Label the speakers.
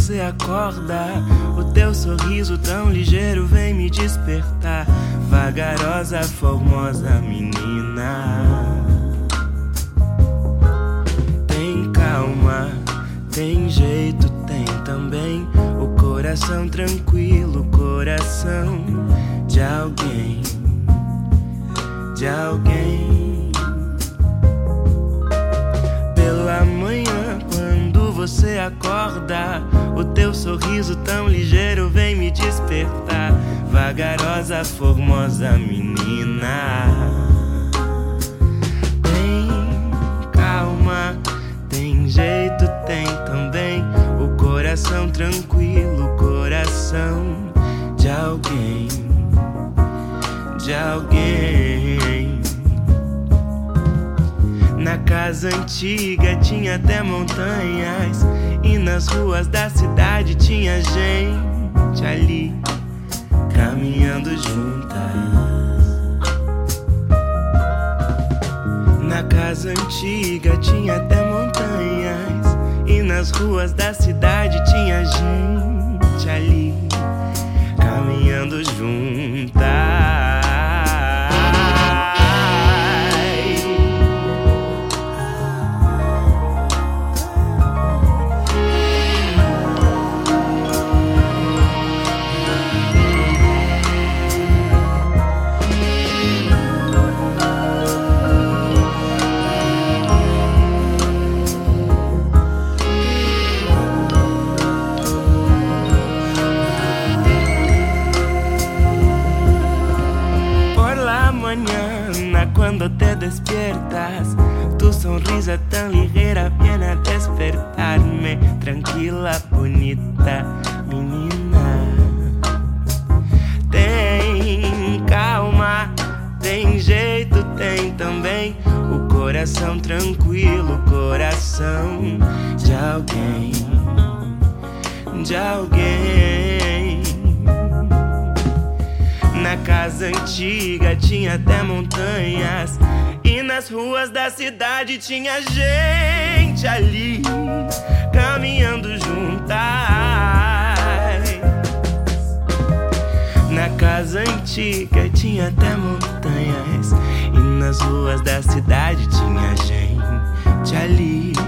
Speaker 1: você acorda, o teu sorriso tão ligeiro vem me despertar. Vagarosa, formosa menina, tem calma, tem jeito, tem também o coração tranquilo, coração de alguém, de alguém. Pela manhã, quando você acorda, o teu sorriso tão ligeiro vem me despertar. Vagarosa, formosa menina, tem calma, tem jeito, tem também o coração tranquilo, coração de alguém, de alguém. Na casa antiga tinha até montanhas, e nas ruas da cidade tinha gente ali caminhando juntas. Na casa antiga tinha até montanhas, e nas ruas da cidade tinha gente ali caminhando juntas. Cuando te despiertas, tu sonrisa tan ligera viene a despertarme. Tranquila, bonita menina, tem calma, tem jeito, tem também o coração tranquilo, coração de alguém, de alguém. Na casa antiga tinha até montanhas, e nas ruas da cidade tinha gente ali caminhando juntas. Na casa antiga tinha até montanhas, e nas ruas da cidade tinha gente ali